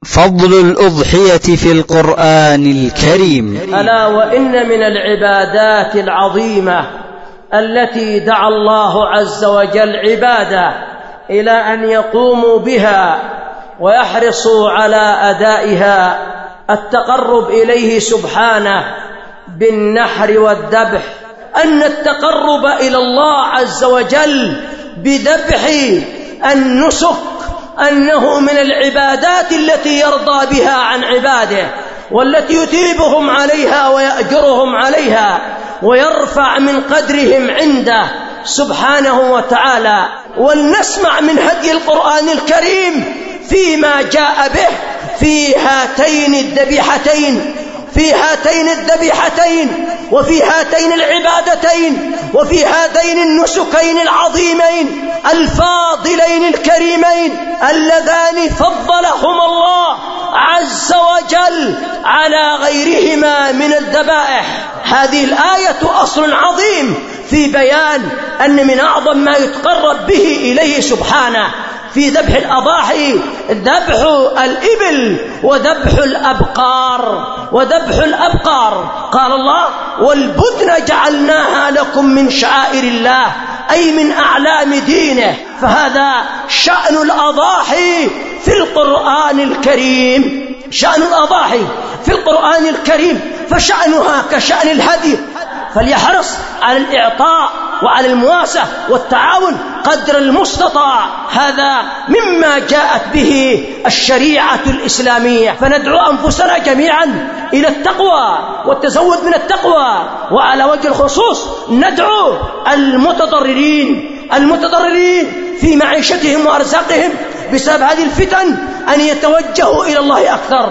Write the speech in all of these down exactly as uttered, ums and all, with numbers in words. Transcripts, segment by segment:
فضل الأضحية في القرآن الكريم. ألا وإن من العبادات العظيمة التي دعا الله عز وجل عباده إلى أن يقوموا بها ويحرصوا على أدائها التقرب إليه سبحانه بالنحر والذبح، أن التقرب إلى الله عز وجل بذبح النسك أنه من العبادات التي يرضى بها عن عباده، والتي يثيبهم عليها ويأجرهم عليها ويرفع من قدرهم عنده سبحانه وتعالى. ولنسمع من هدي القرآن الكريم فيما جاء به في هاتين الذبيحتين في هاتين الذبيحتين وفي هاتين العبادتين وفي هذين النسكين العظيمين الفاضلين الكريمين اللذان فضلهما الله عز وجل على غيرهما من الذبائح. هذه الآية أصل عظيم في بيان أن من أعظم ما يتقرب به إليه سبحانه في ذبح الأضاحي ذبح الإبل وذبح الأبقار وذبح الأبقار. قال الله: والبدن جعلناها لكم من شعائر الله، أي من أعلام دينه. فهذا شأن الأضاحي في القرآن الكريم، شأن الأضاحي في القرآن الكريم، فشأنها كشأن الهدي، فليحرص على الإعطاء وعلى المواساة والتعاون قدر المستطاع. هذا مما جاءت به الشريعة الإسلامية. فندعو أنفسنا جميعا إلى التقوى والتزود من التقوى، وعلى وجه الخصوص ندعو المتضررين المتضررين في معيشتهم وأرزاقهم بسبب هذه الفتن أن يتوجهوا إلى الله أكثر.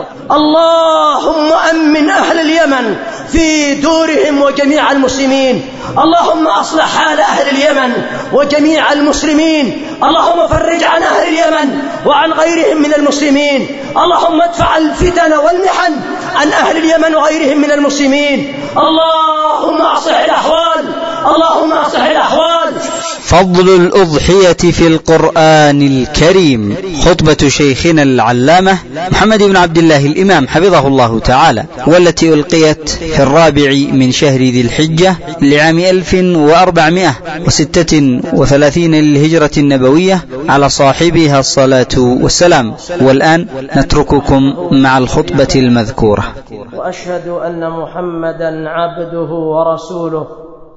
اللهم أمن أهل اليمن في دورهم وجميع المسلمين. اللهم أصلح حال أهل اليمن وجميع المسلمين. اللهم فرج عن أهل اليمن وعن غيرهم من المسلمين. اللهم ادفع الفتن والمحن عن أهل اليمن وغيرهم من المسلمين. اللهم أصلح الأحوال اللهم أصلح الأحوال. فضل الأضحية في القرآن الكريم. خطبة شيخنا العلامة محمد بن عبد الله الإمام حفظه الله تعالى، والتي ألقيت في الرابع من شهر ذي الحجة لعام ألف وأربعمائة وستة وثلاثين للهجرة النبوية على صاحبها الصلاة والسلام. والآن نترككم مع الخطبة المذكورة. وأشهد أن محمدا عبده ورسوله.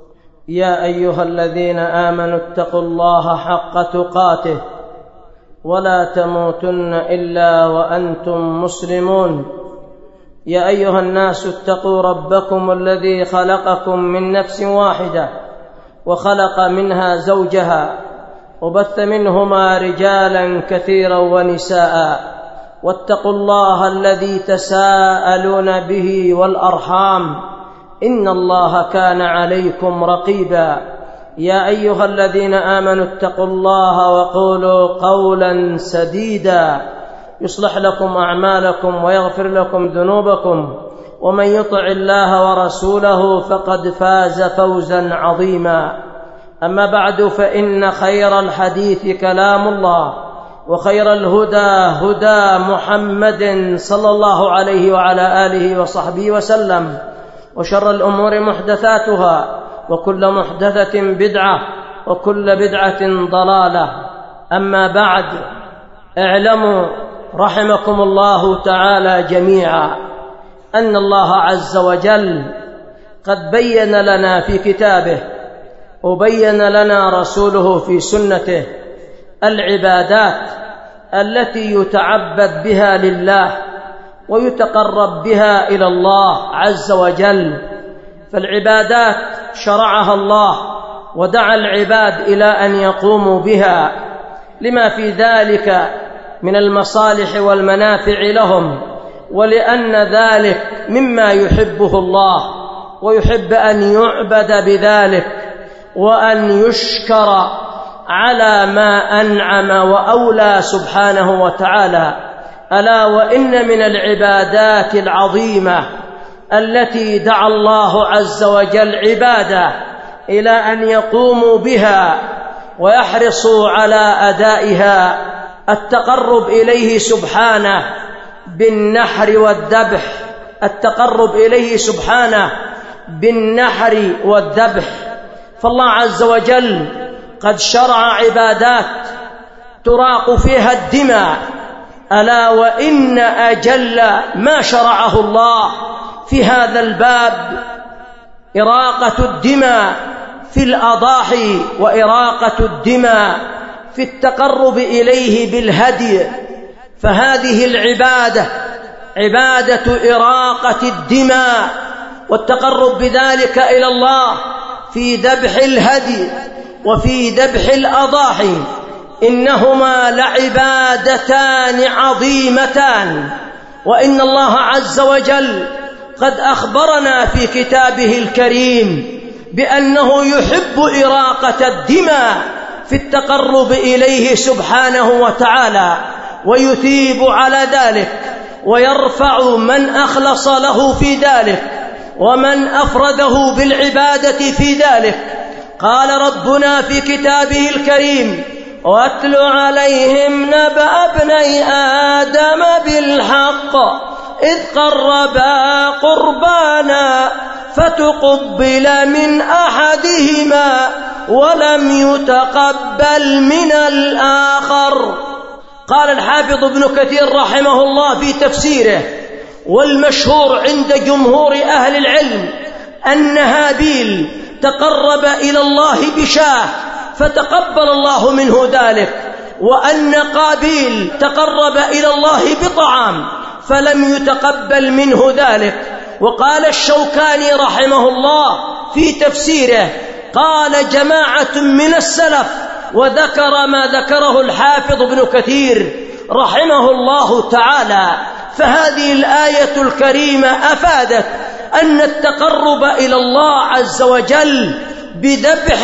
يا أيها الذين آمنوا اتقوا الله حق تقاته ولا تموتن إلا وأنتم مسلمون. يا أيها الناس اتقوا ربكم الذي خلقكم من نفس واحدة وخلق منها زوجها وبث منهما رجالا كثيرا ونساء، واتقوا الله الذي تساءلون به والأرحام إن الله كان عليكم رقيبا. يا أيها الذين آمنوا اتقوا الله وقولوا قولا سديدا يصلح لكم أعمالكم ويغفر لكم ذنوبكم، ومن يطع الله ورسوله فقد فاز فوزا عظيما. أما بعد، فإن خير الحديث كلام الله، وخير الهدى هدى محمد صلى الله عليه وعلى آله وصحبه وسلم، وشر الأمور محدثاتها، وكل محدثة بدعة، وكل بدعة ضلالة. أما بعد، اعلموا رحمكم الله تعالى جميعا أن الله عز وجل قد بين لنا في كتابه وبين لنا رسوله في سنته العبادات التي يتعبد بها لله ويتقرب بها إلى الله عز وجل. فالعبادات شرعها الله ودعا العباد إلى أن يقوموا بها لما في ذلك من المصالح والمنافع لهم، ولأن ذلك مما يحبه الله ويحب أن يعبد بذلك وأن يشكر على ما أنعم وأولى سبحانه وتعالى. ألا وإن من العبادات العظيمة التي دعا الله عز وجل عباده إلى أن يقوموا بها ويحرصوا على أدائها التقرب إليه سبحانه بالنحر والذبح، التقرب إليه سبحانه بالنحر والذبح. فالله عز وجل قد شرع عبادات تراق فيها الدماء، ألا وإن أجل ما شرعه الله في هذا الباب إراقة الدماء في الأضاحي، وإراقة الدماء في التقرب إليه بالهدي. فهذه العبادة عبادة إراقة الدماء والتقرب بذلك إلى الله في ذبح الهدي وفي ذبح الأضاحي، إنهما لعبادتان عظيمتان. وإن الله عز وجل قد أخبرنا في كتابه الكريم بأنه يحب إراقة الدماء في التقرب إليه سبحانه وتعالى، ويثيب على ذلك ويرفع من أخلص له في ذلك ومن أفرده بالعبادة في ذلك. قال ربنا في كتابه الكريم: واتل عليهم نبأ ابني آدم بالحق إذ قربا قربانا فتقبل من أحدهما ولم يتقبل من الآخر. قال الحافظ ابن كثير رحمه الله في تفسيره: والمشهور عند جمهور أهل العلم أن هابيل تقرب إلى الله بشاة فتقبل الله منه ذلك، وأن قابيل تقرب إلى الله بطعام فلم يتقبل منه ذلك. وقال الشوكاني رحمه الله في تفسيره: قال جماعة من السلف، وذكر ما ذكره الحافظ ابن كثير رحمه الله تعالى. فهذه الآية الكريمة أفادت أن التقرب إلى الله عز وجل بذبح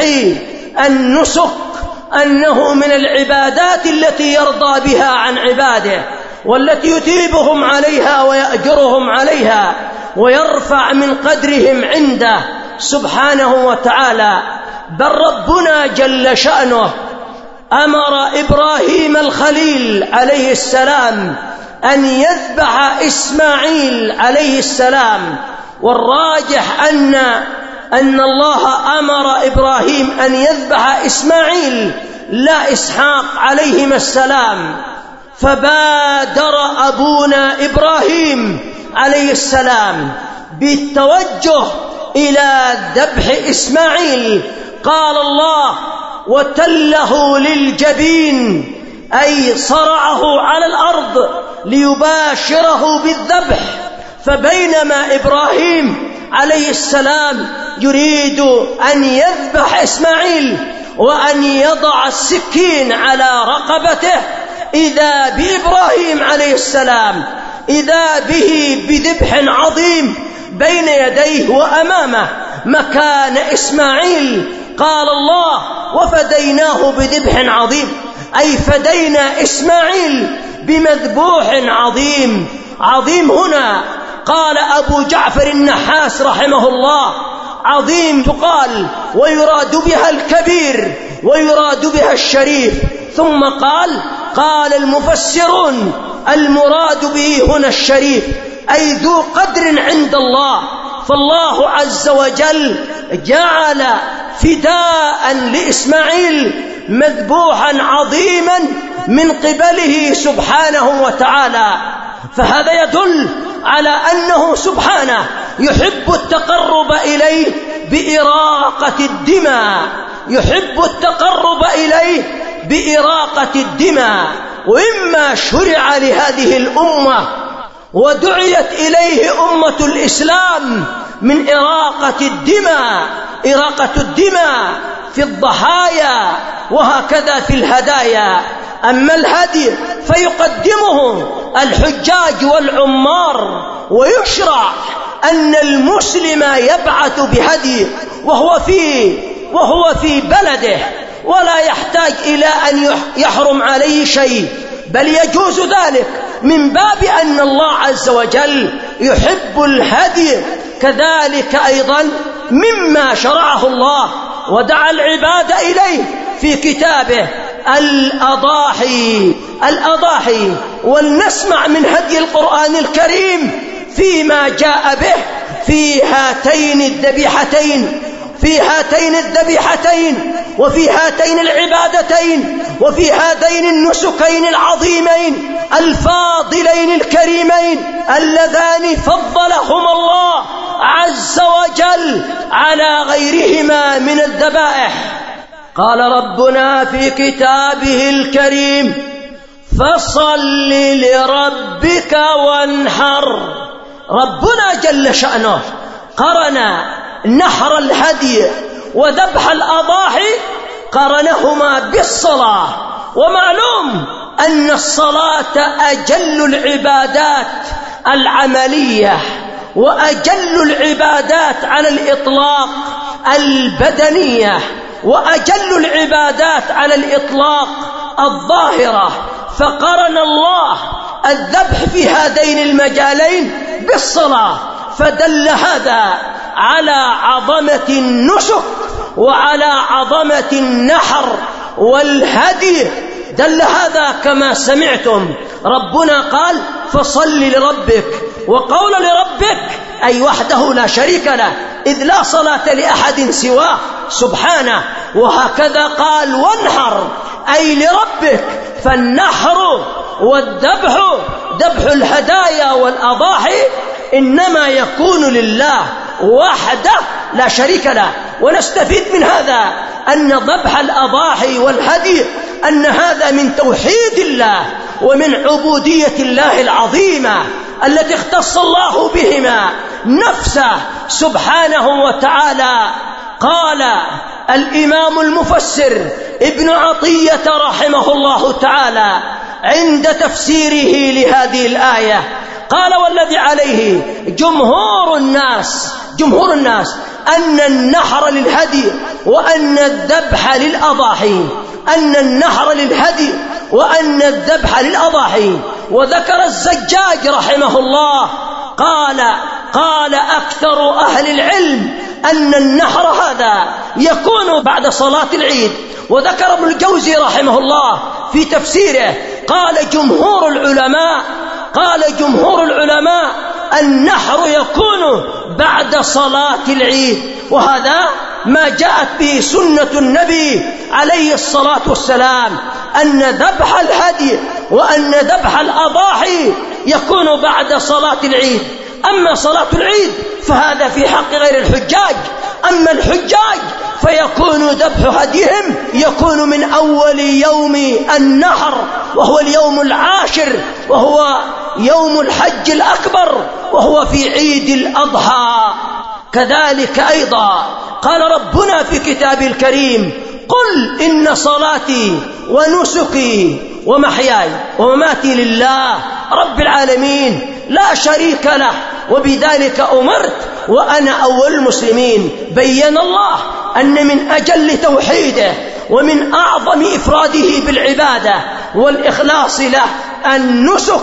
النسك أنه من العبادات التي يرضى بها عن عباده، والتي يثيبهم عليها ويأجرهم عليها ويرفع من قدرهم عنده سبحانه وتعالى. بل ربنا جل شأنه أمر إبراهيم الخليل عليه السلام أن يذبح إسماعيل عليه السلام، والراجح أن أن الله أمر إبراهيم أن يذبح إسماعيل لا إسحاق عليهما السلام. فبادر أبونا إبراهيم عليه السلام بالتوجه إلى ذبح إسماعيل. قال الله: وتله للجبين، أي صرعه على الأرض ليباشره بالذبح. فبينما إبراهيم عليه السلام يريد أن يذبح إسماعيل وأن يضع السكين على رقبته، إذا بإبراهيم عليه السلام إذا به بذبح عظيم بين يديه وأمامه مكان إسماعيل. قال الله: وفديناه بذبح عظيم، أي فدينا إسماعيل بمذبوح عظيم. عظيم هنا قال أبو جعفر النحاس رحمه الله: عظيم تقال ويراد بها الكبير ويراد بها الشريف. ثم قال قال المفسرون: المراد به هنا الشريف، أي ذو قدر عند الله. فالله عز وجل جعل فداء لإسماعيل مذبوحا عظيما من قبله سبحانه وتعالى. فهذا يدل على أنه سبحانه يحب التقرب إليه بإراقة الدماء، يحب التقرب إليه بإراقة الدماء. وإما شرع لهذه الأمة ودعيت إليه أمة الإسلام من إراقة الدماء، إراقة الدماء في الضحايا وهكذا في الهدايا. أما الهدي فيقدمه الحجاج والعمار، ويشرع أن المسلم يبعث بهدي وهو في وهو في بلده، ولا يحتاج إلى أن يحرم عليه شيء، بل يجوز ذلك من باب أن الله عز وجل يحب الهدي. كذلك أيضا مما شرعه الله ودعا العباد إليه في كتابه الأضاحي الأضاحي ولنسمع من هدي القرآن الكريم فيما جاء به في هاتين الذبيحتين في هاتين الذبيحتين وفي هاتين العبادتين وفي هذين النسكين العظيمين الفاضلين الكريمين اللذان فضلهما الله عز وجل على غيرهما من الذبائح. قال ربنا في كتابه الكريم: فصل لربك وانحر. ربنا جل شأنه قرن نحر الهدي وذبح الأضاحي قرنهما بالصلاة، ومعلوم أن الصلاة أجل العبادات العملية وأجل العبادات على الإطلاق البدنية وأجل العبادات على الإطلاق الظاهرة، فقرن الله الذبح في هذين المجالين بالصلاة، فدل هذا على عظمة النسك وعلى عظمة النحر والهدي. دل هذا كما سمعتم ربنا قال: فصل لربك، وقول لربك أي وحده لا شريك له، إذ لا صلاة لأحد سواه سبحانه. وهكذا قال: وانحر أي لربك، فالنحر والذبح ذبح الهدايا والأضاحي إنما يكون لله وحده لا شريك له. ونستفيد من هذا أن ذبح الأضاحي والهدي أن هذا من توحيد الله ومن عبودية الله العظيمة التي اختص الله بهما نفسه سبحانه وتعالى. قال الإمام المفسر ابن عطية رحمه الله تعالى عند تفسيره لهذه الآية قال: والذي عليه جمهور الناس جمهور الناس أن النحر للهدي وأن الذبح للأضاحي أن النحر للهدي وأن الذبح للأضاحي. وذكر الزجاج رحمه الله قال قال أكثر أهل العلم أن النحر هذا يكون بعد صلاة العيد. وذكر ابن الجوزي رحمه الله في تفسيره قال جمهور العلماء قال جمهور العلماء النحر يكون بعد صلاة العيد، وهذا ما جاءت به سنة النبي عليه الصلاة والسلام، أن ذبح الهدي وأن ذبح الأضاحي يكون بعد صلاة العيد. أما صلاة العيد فهذا في حق غير الحجاج، أما الحجاج فيكون ذبح هديهم يكون من أول يوم النحر وهو اليوم العاشر وهو يوم الحج الأكبر وهو في عيد الأضحى. كذلك أيضا قال ربنا في كتابه الكريم: قل إن صلاتي ونسكي ومحياي ومماتي لله رب العالمين لا شريك له وبذلك أمرت وأنا أول المسلمين. بين الله أن من أجل توحيده ومن أعظم إفراده بالعبادة والإخلاص له النسك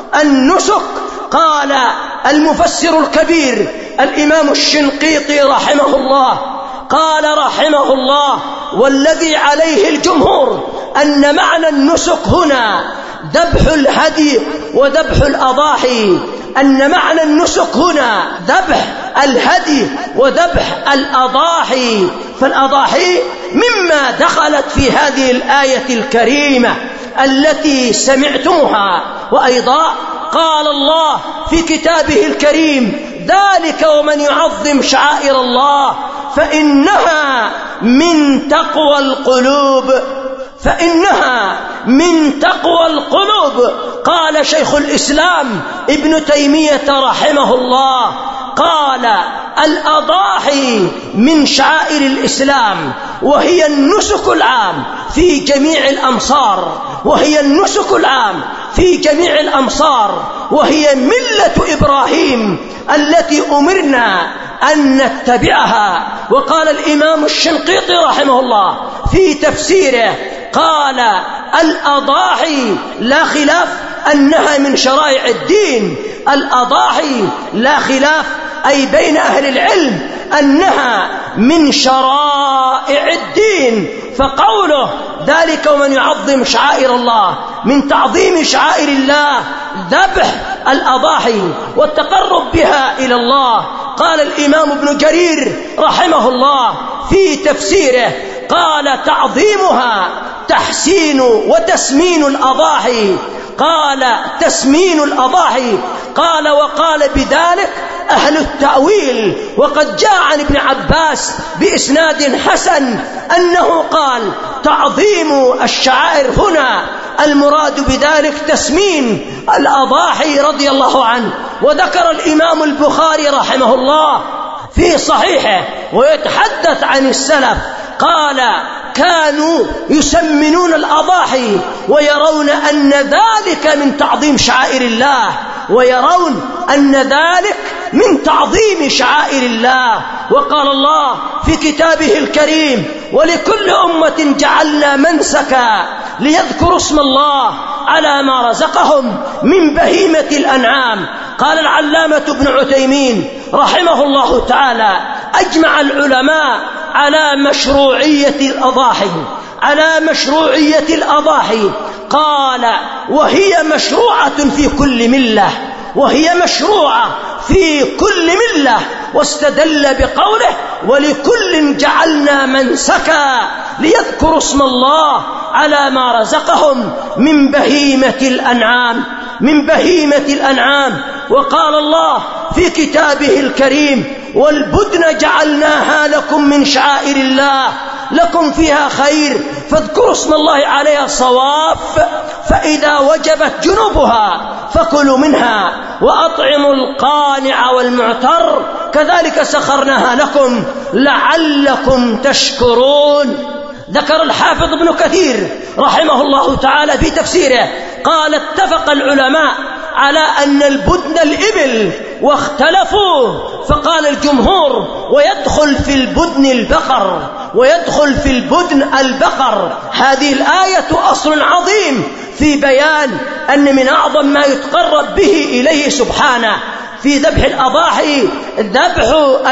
النسك قال المفسر الكبير الإمام الشنقيطي رحمه الله قال رحمه الله: والذي عليه الجمهور أن معنى النسك هنا ذبح الهدي وذبح الأضاحي، أن معنى النسك هنا ذبح الهدي وذبح الأضاحي. فالأضاحي مما دخلت في هذه الآية الكريمة التي سمعتموها. وأيضا قال الله في كتابه الكريم: ذلك ومن يعظم شعائر الله فإنها من تقوى القلوب فإنها من تقوى القلوب. قال شيخ الإسلام ابن تيمية رحمه الله قال: الأضاحي من شعائر الإسلام، وهي النسك العام في جميع الأمصار وهي النسك العام في جميع الأمصار وهي ملة إبراهيم التي أمرنا أن نتبعها. وقال الإمام الشنقيطي رحمه الله في تفسيره قال: الأضاحي لا خلاف أنها من شرائع الدين. الأضاحي لا خلاف أي بين أهل العلم أنها من شرائع الدين. فقوله ذلك ومن يعظم شعائر الله، من تعظيم شعائر الله ذبح الأضاحي والتقرب بها إلى الله. قال الإمام ابن جرير رحمه الله في تفسيره، قال تعظيمها تحسين وتسمين الأضاحي. قال تسمين الأضاحي، قال وقال بذلك أهل التأويل. وقد جاء عن ابن عباس بإسناد حسن أنه قال تعظيم الشعائر هنا المراد بذلك تسمين الأضاحي رضي الله عنه. وذكر الإمام البخاري رحمه الله في صحيحه ويتحدث عن السلف، قال كانوا يسمنون الأضاحي ويرون أن ذلك من تعظيم شعائر الله، ويرون أن ذلك من تعظيم شعائر الله. وقال الله في كتابه الكريم ولكل أمة جعلنا منسكا ليذكروا اسم الله على ما رزقهم من بهيمة الأنعام. قال العلامة ابن عثيمين رحمه الله تعالى أجمع العلماء على مشروعية الأضاحي على مشروعية الأضاحي قال وهي مشروعة في كل ملة وهي مشروعة في كل ملة. واستدل بقوله ولكل جعلنا منسكا ليذكروا اسم الله على ما رزقهم من بهيمة الأنعام من بهيمة الأنعام. وقال الله في كتابه الكريم والبدن جعلناها لكم من شعائر الله لكم فيها خير فاذكروا اسم الله عليها صواف فإذا وجبت جنوبها فكلوا منها وأطعموا القانع والمعتر كذلك سخرناها لكم لعلكم تشكرون. ذكر الحافظ ابن كثير رحمه الله تعالى في تفسيره قال اتفق العلماء على أن البدن الإبل واختلفوا، فقال الجمهور ويدخل في البدن البقر ويدخل في البدن البقر. هذه الآية أصل عظيم في بيان أن من أعظم ما يتقرب به إليه سبحانه في ذبح الأضاحي ذبح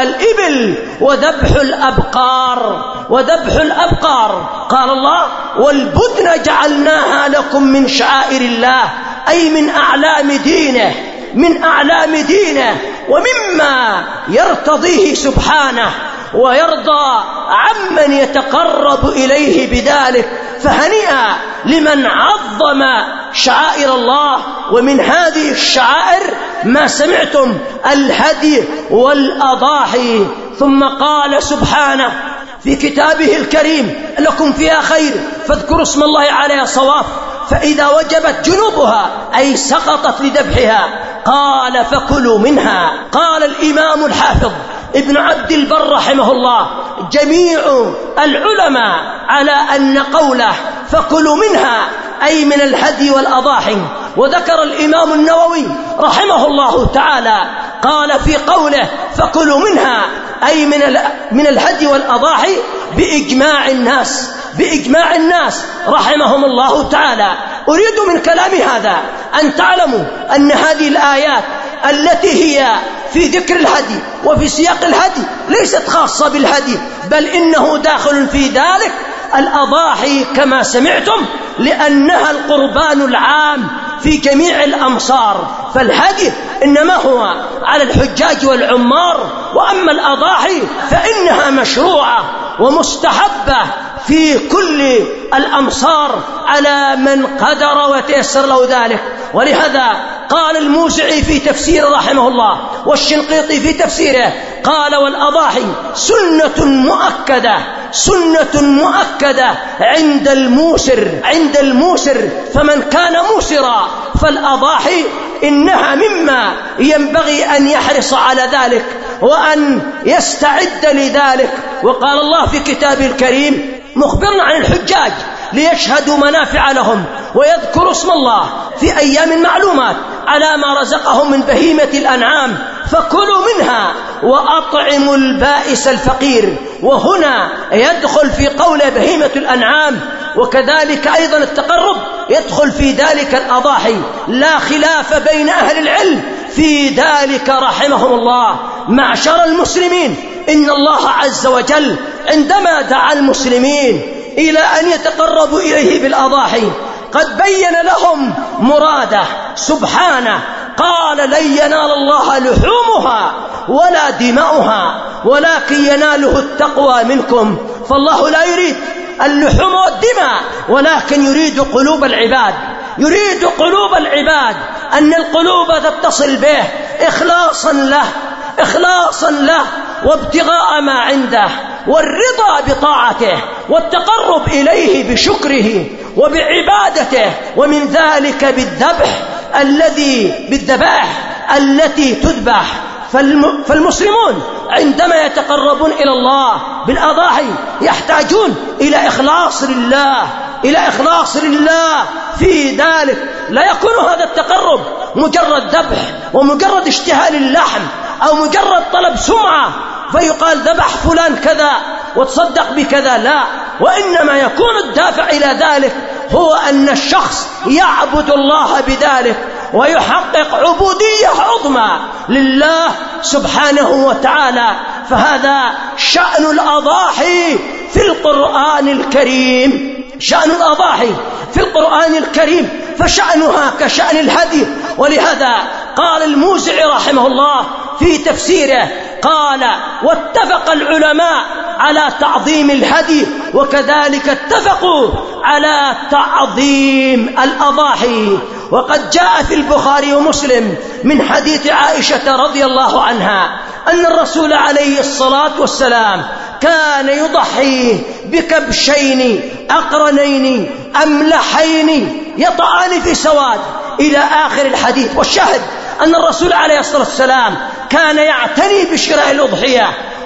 الإبل وذبح الأبقار وذبح الأبقار. قال الله والبدن جعلناها لكم من شعائر الله أي من أعلام دينه من أعلام دينه ومما يرتضيه سبحانه ويرضى عمن يتقرب إليه بذلك. فهنيئا لمن عظم شعائر الله. ومن هذه الشعائر ما سمعتم الهدي والأضاحي. ثم قال سبحانه في كتابه الكريم لكم فيها خير فاذكروا اسم الله عليها صواف فإذا وجبت جنوبها أي سقطت لذبحها قال فكلوا منها. قال الإمام الحافظ ابن عبد البر رحمه الله جميع العلماء على أن قوله فكلوا منها أي من الهدي والأضاحي. وذكر الإمام النووي رحمه الله تعالى قال في قوله فكلوا منها أي من من الهدي والأضاحي بإجماع الناس بإجماع الناس رحمهم الله تعالى. أريد من كلام هذا أن تعلموا أن هذه الآيات التي هي في ذكر الهدي وفي سياق الهدي ليست خاصة بالهدي، بل إنه داخل في ذلك الأضاحي كما سمعتم، لأنها القربان العام في جميع الأمصار. فالهدي إنما هو على الحجاج والعمار، وأما الأضاحي فإنها مشروعة ومستحبة في كل الأمصار على من قدر وتيسر له ذلك. ولهذا قال الموسعي في تفسير رحمه الله والشنقيطي في تفسيره قال والأضاحي سنة مؤكدة سنة مؤكدة عند الموسر عند الموسر فمن كان موسرا فالأضاحي إنها مما ينبغي أن يحرص على ذلك وأن يستعد لذلك. وقال الله في كتابه الكريم مخبرنا عن الحجاج ليشهدوا منافع لهم ويذكروا اسم الله في أيام معلومات على ما رزقهم من بهيمة الأنعام فكلوا منها وأطعموا البائس الفقير. وهنا يدخل في قول بهيمة الأنعام، وكذلك أيضا التقرب يدخل في ذلك الأضاحي. لا خلاف بين أهل العلم في ذلك رحمهم الله. معشر المسلمين إن الله عز وجل عندما دعا المسلمين إلى أن يتقربوا إليه بالأضاحي قد بين لهم مراده سبحانه، قال لن ينال الله لحومها ولا دماؤها ولكن يناله التقوى منكم. فالله لا يريد اللحوم والدماء ولكن يريد قلوب العباد، يريد قلوب العباد، أن القلوب تتصل به إخلاصا له إخلاصا له وابتغاء ما عنده والرضا بطاعته والتقرب إليه بشكره وبعبادته، ومن ذلك بالذبح الذي بالذبائح التي تذبح. فالمسلمون عندما يتقربون إلى الله بالأضاحي يحتاجون إلى إخلاص لله إلى إخلاص لله في ذلك. لا يكون هذا التقرب مجرد ذبح ومجرد اشتهاء للحم أو مجرد طلب سمعة فيقال ذبح فلان كذا وتصدق بكذا، لا، وإنما يكون الدافع إلى ذلك هو أن الشخص يعبد الله بذلك ويحقق عبودية عظمى لله سبحانه وتعالى. فهذا شأن الأضاحي في القرآن الكريم، شأن الأضاحي في القرآن الكريم، فشأنها كشأن الهدي. ولهذا قال الموزعي رحمه الله في تفسيره، قال واتفق العلماء على تعظيم الهدي وكذلك اتفقوا على تعظيم الأضاحي. وقد جاء في البخاري ومسلم من حديث عائشة رضي الله عنها أن الرسول عليه الصلاة والسلام كان يضحي بكبشين أقرنين أملحين يطعان في سواد إلى آخر الحديث. والشاهد أن الرسول عليه الصلاة والسلام كان يعتني بشراء الأضحية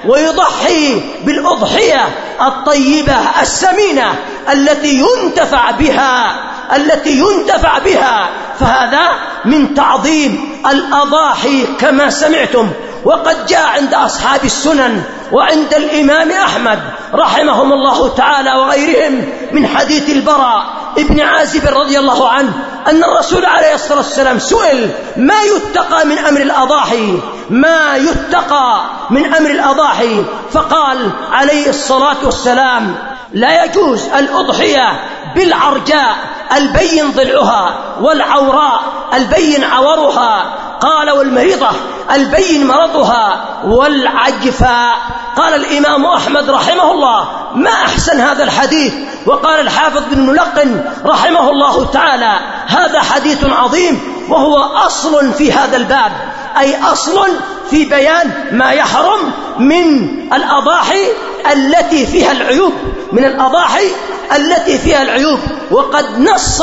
ويضحي بالأضحية الطيبة السمينة التي ينتفع بها التي ينتفع بها فهذا من تعظيم الأضاحي كما سمعتم. وقد جاء عند أصحاب السنن وعند الإمام أحمد رحمهم الله تعالى وغيرهم من حديث البراء ابن عازب رضي الله عنه أن الرسول عليه الصلاة والسلام سئل ما يتقى من أمر الأضاحي ما يتقى من أمر الأضاحي فقال عليه الصلاة والسلام لا يجوز الأضحية بالعرجاء البين ضلعها والعوراء البين عورها، قال والمريضة البين مرضها والعجفاء. قال الإمام أحمد رحمه الله ما أحسن هذا الحديث. وقال الحافظ بن ملقن رحمه الله تعالى هذا حديث عظيم وهو أصل في هذا الباب، أي أصل في بيان ما يحرم من الأضاحي التي فيها العيوب من الأضاحي التي فيها العيوب. وقد نص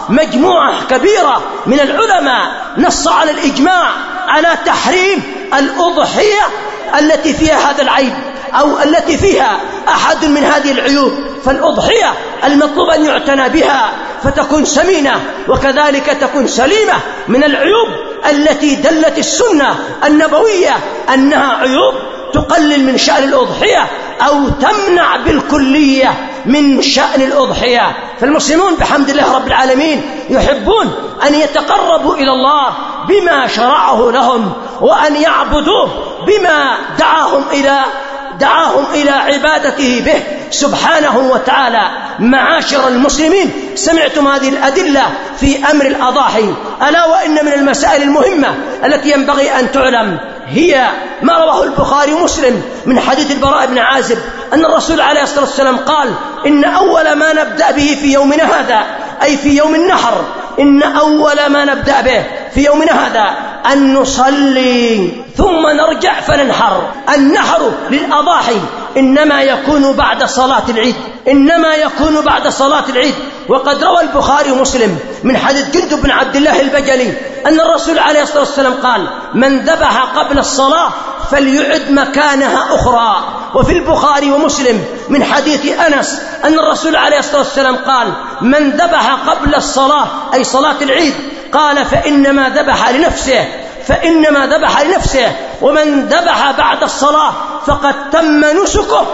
مجموعة كبيرة من العلماء نص على الإجماع على تحريم الأضحية التي فيها هذا العيب أو التي فيها أحد من هذه العيوب. فالأضحية المطلوب أن يعتنى بها فتكون سمينة وكذلك تكون سليمة من العيوب التي دلت السنة النبوية أنها عيوب تقلل من شأن الأضحية أو تمنع بالكلية من شأن الأضحية. فالمسلمون بحمد الله رب العالمين يحبون أن يتقربوا إلى الله بما شرعه لهم وأن يعبدوه بما دعاهم إلى دعاهم إلى عبادته به سبحانه وتعالى. معاشر المسلمين سمعتم هذه الأدلة في أمر الأضاحي، ألا وإن من المسائل المهمة التي ينبغي أن تعلم هي ما رواه البخاري ومسلم من حديث البراء بن عازب أن الرسول عليه الصلاة والسلام قال إن أول ما نبدأ به في يومنا هذا أي في يوم النحر إن أول ما نبدأ به في يومنا هذا أن نصلي ثم نرجع فننحر. النحر للأضاحي إنما يكون بعد صلاة العيد إنما يكون بعد صلاة العيد. وقد روى البخاري ومسلم من حديث جندب بن عبد الله البجلي أن الرسول عليه الصلاة والسلام قال من ذبح قبل الصلاة فليعد مكانها أخرى. وفي البخاري ومسلم من حديث أنس أن الرسول عليه الصلاة والسلام قال من ذبح قبل الصلاة أي صلاة العيد قال فإنما ذبح لنفسه فإنما ذبح لنفسه ومن ذبح بعد الصلاة فقد تم نسكه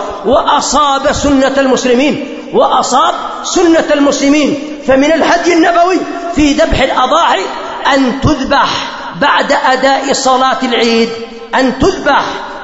وأصاب سنة المسلمين وأصاب سنة المسلمين. فمن الهدي النبوي في ذبح الأضاحي أن تذبح بعد أداء صلاة العيد أن تذبح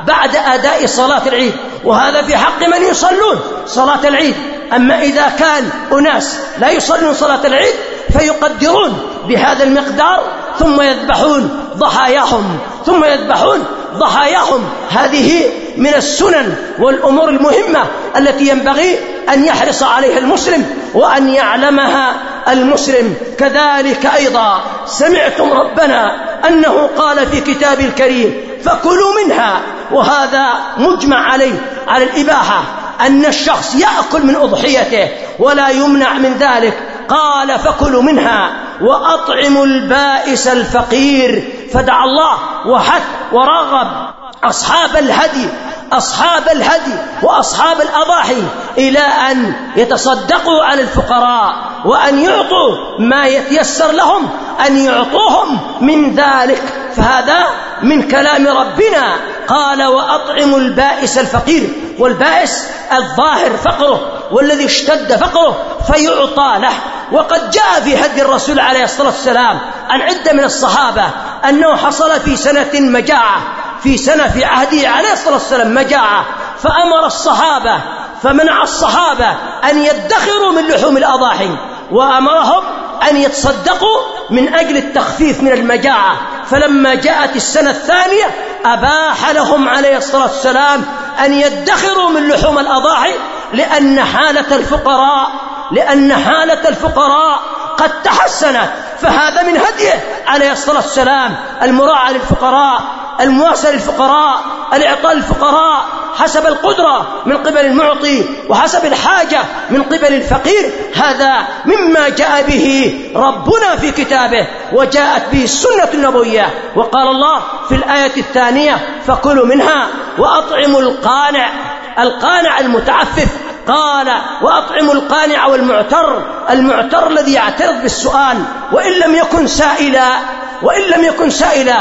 بعد أداء صلاة العيد، وهذا في حق من يصلون صلاة العيد. أما إذا كان أناس لا يصلون صلاة العيد فيقدرون بهذا المقدار ثم يذبحون ضحاياهم ثم يذبحون ضحاياهم هذه من السنن والأمور المهمة التي ينبغي أن يحرص عليها المسلم وأن يعلمها المسلم. كذلك أيضا سمعتم ربنا أنه قال في كتاب الكريم فكلوا منها، وهذا مجمع عليه على الإباحة، أن الشخص يأكل من أضحيته ولا يمنع من ذلك. قال فكلوا منها وأطعموا البائس الفقير، فدعا الله وحث ورغب أصحاب الهدي أصحاب الهدي وأصحاب الأضاحي إلى أن يتصدقوا على الفقراء وأن يعطوا ما يتيسر لهم أن يعطوهم من ذلك. فهذا من كلام ربنا، قال وأطعموا البائس الفقير، والبائس الظاهر فقره والذي اشتد فقره فيعطى له. وقد جاء في هدي الرسول عليه الصلاة والسلام عن عدة من الصحابة أنه حصل في سنة مجاعة، في سنة في عهده عليه الصلاة والسلام مجاعة، فأمر الصحابة فمنع الصحابة أن يدخروا من لحوم الأضاحي وأمرهم أن يتصدقوا من أجل التخفيف من المجاعة. فلما جاءت السنة الثانية أباح لهم عليه الصلاة والسلام أن يدخروا من لحوم الأضاحي لأن حالة الفقراء لأن حالة الفقراء قد تحسنت. فهذا من هديه عليه الصلاة والسلام المراعاة للفقراء، المواساة للفقراء، الإعطاء للفقراء حسب القدرة من قبل المعطي وحسب الحاجة من قبل الفقير. هذا مما جاء به ربنا في كتابه وجاءت به السنة النبوية. وقال الله في الآية الثانية فكلوا منها وأطعموا القانع القانع المتعفف، قال وأطعموا القانع والمعتر، المعتر الذي يعترض بالسؤال وإن لم يكن سائلا وإن لم يكن سائلا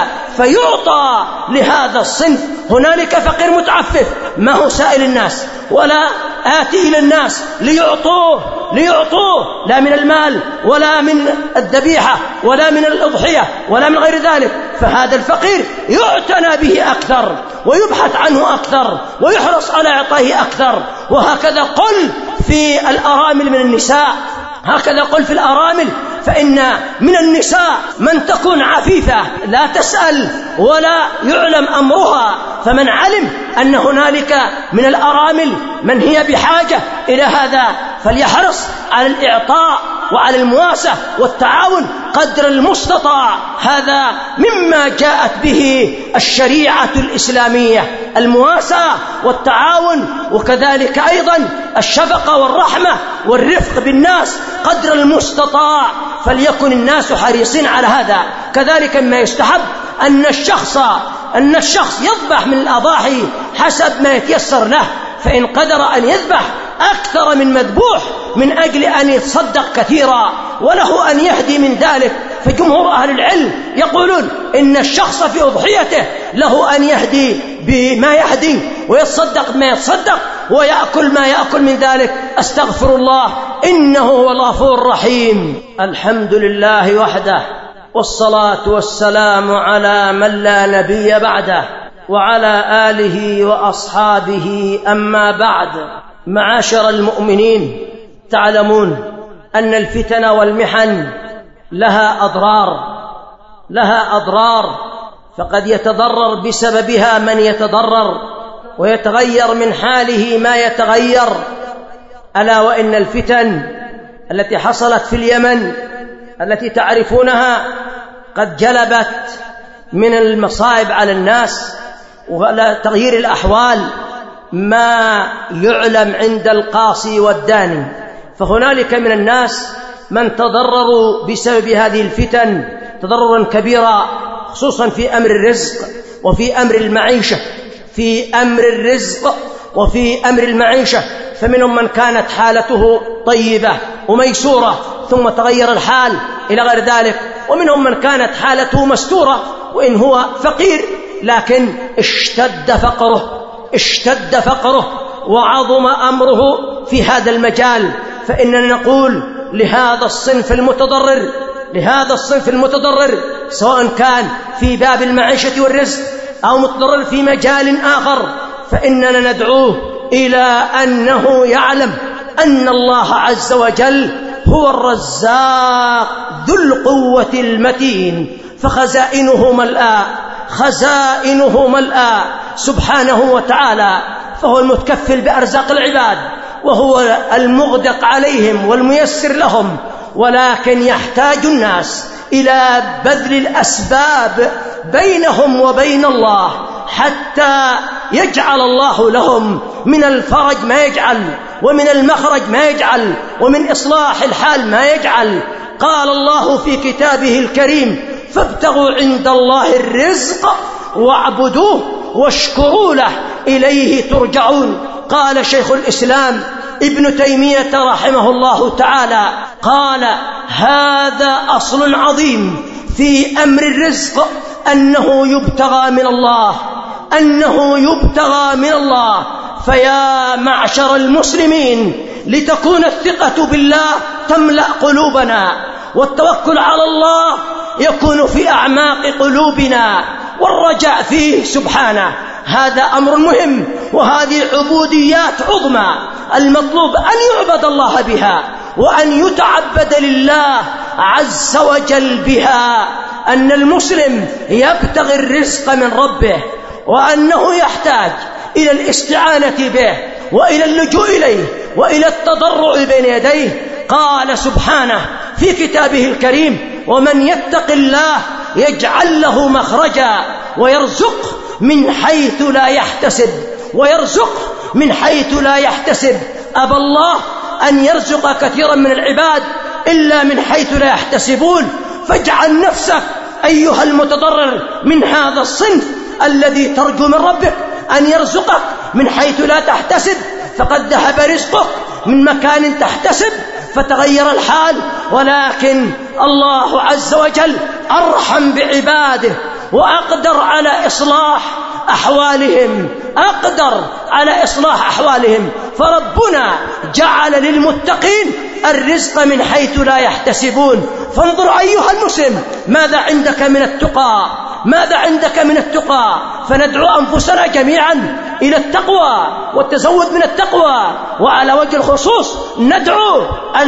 فيعطى لهذا الصنف. هنالك فقير متعفف ما هو سائل الناس ولا آتي إلى الناس ليعطوه ليعطوه لا من المال ولا من الذبيحة ولا من الأضحية ولا من غير ذلك، فهذا الفقير يعتنى به أكثر ويبحث عنه أكثر ويحرص على إعطائه أكثر. وهكذا قل في الأرامل من النساء هكذا قل في الأرامل فإن من النساء من تكون عفيفة لا تسأل ولا يعلم أمرها، فمن علم أن هنالك من الأرامل من هي بحاجة إلى هذا فليحرص على الإعطاء وعلى المواساة والتعاون قدر المستطاع. هذا مما جاءت به الشريعة الإسلامية، المواساة والتعاون، وكذلك أيضا الشفقة والرحمة والرفق بالناس قدر المستطاع، فليكن الناس حريصين على هذا. كذلك ما يستحب أن الشخص أن الشخص يذبح من الأضاحي حسب ما يتيسر له، فإن قدر أن يذبح أكثر من مذبوح من أجل أن يتصدق كثيرا وله أن يهدي من ذلك. فجمهور أهل العلم يقولون إن الشخص في أضحيته له أن يهدي بما يهدي ويتصدق بما يتصدق ويأكل ما يأكل من ذلك. أستغفر الله إنه هو الغفور الرحيم. الحمد لله وحده، والصلاة والسلام على من لا نبي بعده وعلى آله وأصحابه. أما بعد، معاشر المؤمنين، تعلمون أن الفتن والمحن لها أضرار لها أضرار فقد يتضرر بسببها من يتضرر ويتغير من حاله ما يتغير. ألا وإن الفتن التي حصلت في اليمن التي تعرفونها قد جلبت من المصائب على الناس وعلى تغيير الأحوال ما يعلم عند القاصي والداني. فهنالك من الناس من تضرروا بسبب هذه الفتن تضررا كبيرا، خصوصا في أمر الرزق وفي أمر المعيشة في أمر الرزق وفي أمر المعيشة. فمنهم من كانت حالته طيبة وميسورة ثم تغير الحال إلى غير ذلك، ومنهم من كانت حالته مستورة وإن هو فقير لكن اشتد فقره اشتد فقره وعظم أمره في هذا المجال. فإننا نقول لهذا الصنف المتضرر لهذا الصنف المتضرر سواء كان في باب المعيشة والرزق أو متضرر في مجال آخر، فإننا ندعوه إلى أنه يعلم أن الله عز وجل هو الرزاق ذو القوة المتين، فخزائنه ملآ خزائنه ملآ سبحانه وتعالى، فهو المتكفل بأرزاق العباد وهو المغدق عليهم والميسر لهم، ولكن يحتاج الناس إلى بذل الأسباب بينهم وبين الله حتى يجعل الله لهم من الفرج ما يجعل، ومن المخرج ما يجعل، ومن إصلاح الحال ما يجعل. قال الله في كتابه الكريم: فابتغوا عند الله الرزق واعبدوه واشكروا له إليه ترجعون. قال شيخ الإسلام ابن تيمية رحمه الله تعالى، قال: هذا أصل عظيم في أمر الرزق، أنه يبتغى من الله أنه يبتغى من الله. فيا معشر المسلمين، لتكون الثقة بالله تملأ قلوبنا، والتوكل على الله يكون في أعماق قلوبنا، والرجاء فيه سبحانه. هذا أمر مهم، وهذه عبوديات عظمى المطلوب أن يعبد الله بها وأن يتعبد لله عز وجل بها. أن المسلم يبتغي الرزق من ربه، وأنه يحتاج إلى الاستعانة به وإلى اللجوء إليه وإلى التضرع بين يديه. قال سبحانه في كتابه الكريم: ومن يتق الله يجعل له مخرجا ويرزق من حيث لا يحتسب ويرزق من حيث لا يحتسب. أبى الله أن يرزق كثيرا من العباد إلا من حيث لا يحتسبون. فاجعل نفسك أيها المتضرر من هذا الصنف الذي ترجو من ربك أن يرزقك من حيث لا تحتسب، فقد ذهب رزقك من مكان تحتسب فتغير الحال. ولكن الله عز وجل أرحم بعباده وأقدر على إصلاح أحوالهم أقدر على إصلاح أحوالهم فربنا جعل للمتقين الرزق من حيث لا يحتسبون. فانظر أيها المسلم، ماذا عندك من التقى ماذا عندك من التقى فندعو أنفسنا جميعا إلى التقوى والتزود من التقوى، وعلى وجه الخصوص ندعو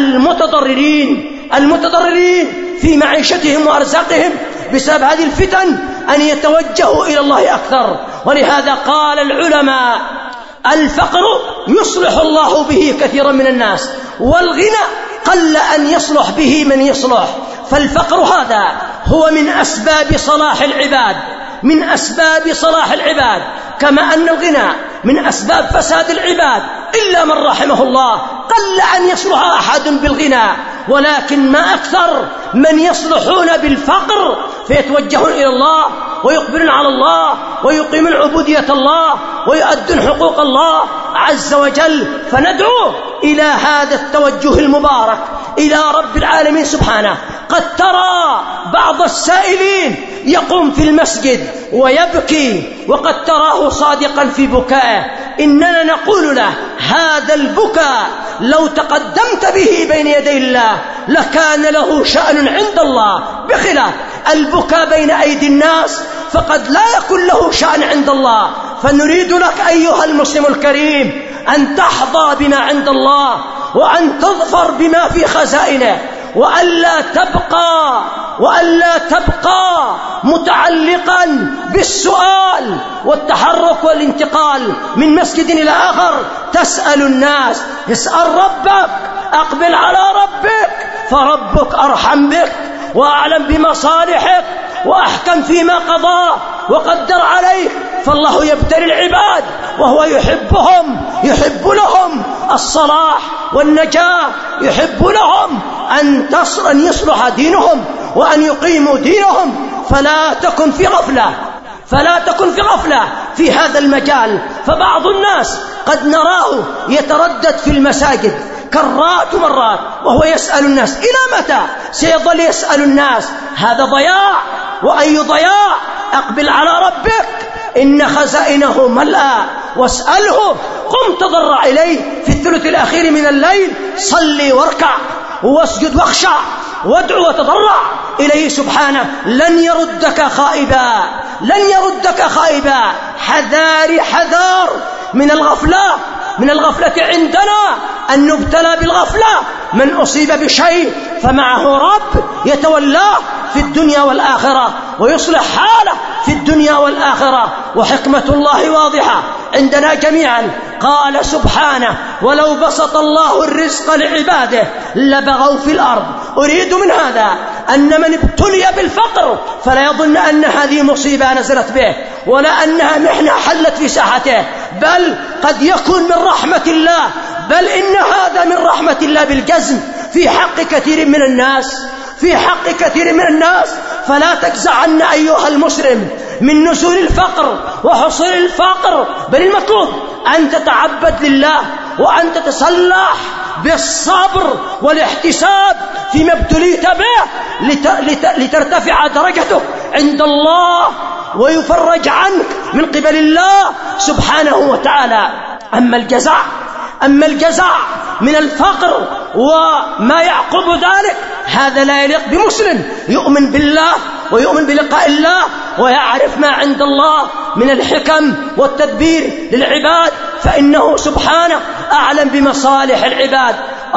المتضررين المتضررين في معيشتهم وأرزاقهم بسبب هذه الفتن أن يتوجهوا إلى الله أكثر. ولهذا قال العلماء: الفقر يصلح الله به كثيرا من الناس، والغنى قل أن يصلح به من يصلح. فالفقر هذا هو من أسباب صلاح العباد من أسباب صلاح العباد كما أن الغنى من أسباب فساد العباد، إلا من رحمه الله. قل أن يصلح أحد بالغنى، ولكن ما أكثر من يصلحون بالفقر فيتوجهون إلى الله ويقبلون على الله ويقيمون عبودية الله ويؤدون حقوق الله عز وجل. فندعو إلى هذا التوجه المبارك إلى رب العالمين سبحانه. قد ترى بعض السائلين يقوم في المسجد ويبكي، وقد تراه صادقا في بكائه. إننا نقول له: هذا البكاء لو تقدمت به بين يدي الله لكان له شأن عند الله، بخلاف البكاء بين أيدي الناس فقد لا يكون له شأن عند الله. فنريد لك أيها المسلم الكريم أن تحظى بما عند الله، وأن تظفر بما في خزائنه، وألا تبقى وألا تبقى متعلقا بالسؤال والتحرك والانتقال من مسجد إلى آخر تسأل الناس. اسأل ربك، أقبل على ربك، فربك أرحم بك وأعلم بمصالحك وأحكم فيما قضى وقدر عليك. فالله يبتلي العباد وهو يحبهم يحب لهم الصلاح والنجاة، يحب لهم أن تصل أن يصلح دينهم وأن يقيموا دينهم. فلا تكن في غفلة فلا تكن في غفلة في هذا المجال. فبعض الناس قد نراه يتردد في المساجد كرات مرات وهو يسأل الناس. إلى متى سيظل يسأل الناس؟ هذا ضياع، وأي ضياع؟ أقبل على ربك، إن خزائنه ملأى، واسأله. قم تضرع إليه في الثلث الأخير من الليل، صلي واركع واسجد واخشع وادعو وتضرع إليه سبحانه. لن يردك خائبا لن يردك خائبا. حذاري حذار من الغفلة من الغفلة عندنا أن نبتلى بالغفلة. من أصيب بشيء فمعه رب يتولاه في الدنيا والآخرة ويصلح حاله في الدنيا والآخرة، وحكمة الله واضحة عندنا جميعا. قال سبحانه: ولو بسط الله الرزق لعباده لبغوا في الأرض. أريد من هذا أن من ابتلي بالفقر فلا يظن أن هذه مصيبة نزلت به ولا أنها محنة حلت في ساحته، بل قد يكون من رحمة الله، بل إن هذا من رحمة الله بالجزم في حق كثير من الناس في حق كثير من الناس. فلا تجزعن أيها المسلم من نزول الفقر وحصول الفقر، بل المطلوب أن تتعبد لله وأن تتسلح بالصبر والاحتساب فيما ابتليت به لترتفع درجتك عند الله ويفرج عنك من قبل الله سبحانه وتعالى. أما الجزع أما الجزع من الفقر وما يعقب ذلك هذا لا يليق بمسلم يؤمن بالله ويؤمن بلقاء الله ويعرف ما عند الله من الحكم والتدبير للعباد، فإنه سبحانه أعلم بمصالح العباد.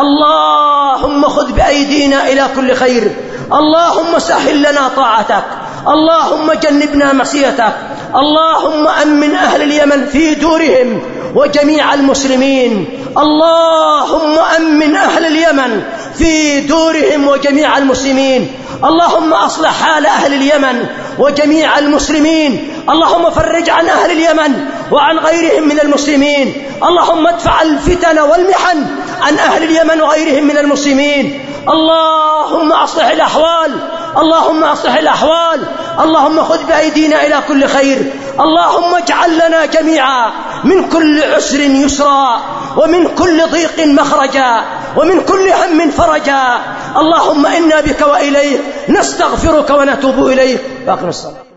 اللهم خذ بأيدينا إلى كل خير، اللهم سهل لنا طاعتك، اللهم جنبنا معصيتك، اللهم أمن أهل اليمن في دورهم وجميع المسلمين، اللهم أمن أهل اليمن في دورهم وجميع المسلمين، اللهم أصلح حال أهل اليمن وجميع المسلمين، اللهم فرج عن أهل اليمن وعن غيرهم من المسلمين، اللهم ادفع الفتن والمحن عن أهل اليمن وغيرهم من المسلمين، اللهم أصلح الأحوال اللهم أصلح الأحوال اللهم خذ بأيدينا إلى كل خير، اللهم اجعل لنا جميعا من كل عسر يسرا ومن كل ضيق مخرجا ومن كل هم فرجا. اللهم إنا بك وإليك نستغفرك ونتوب إليك. باقي الصلاة.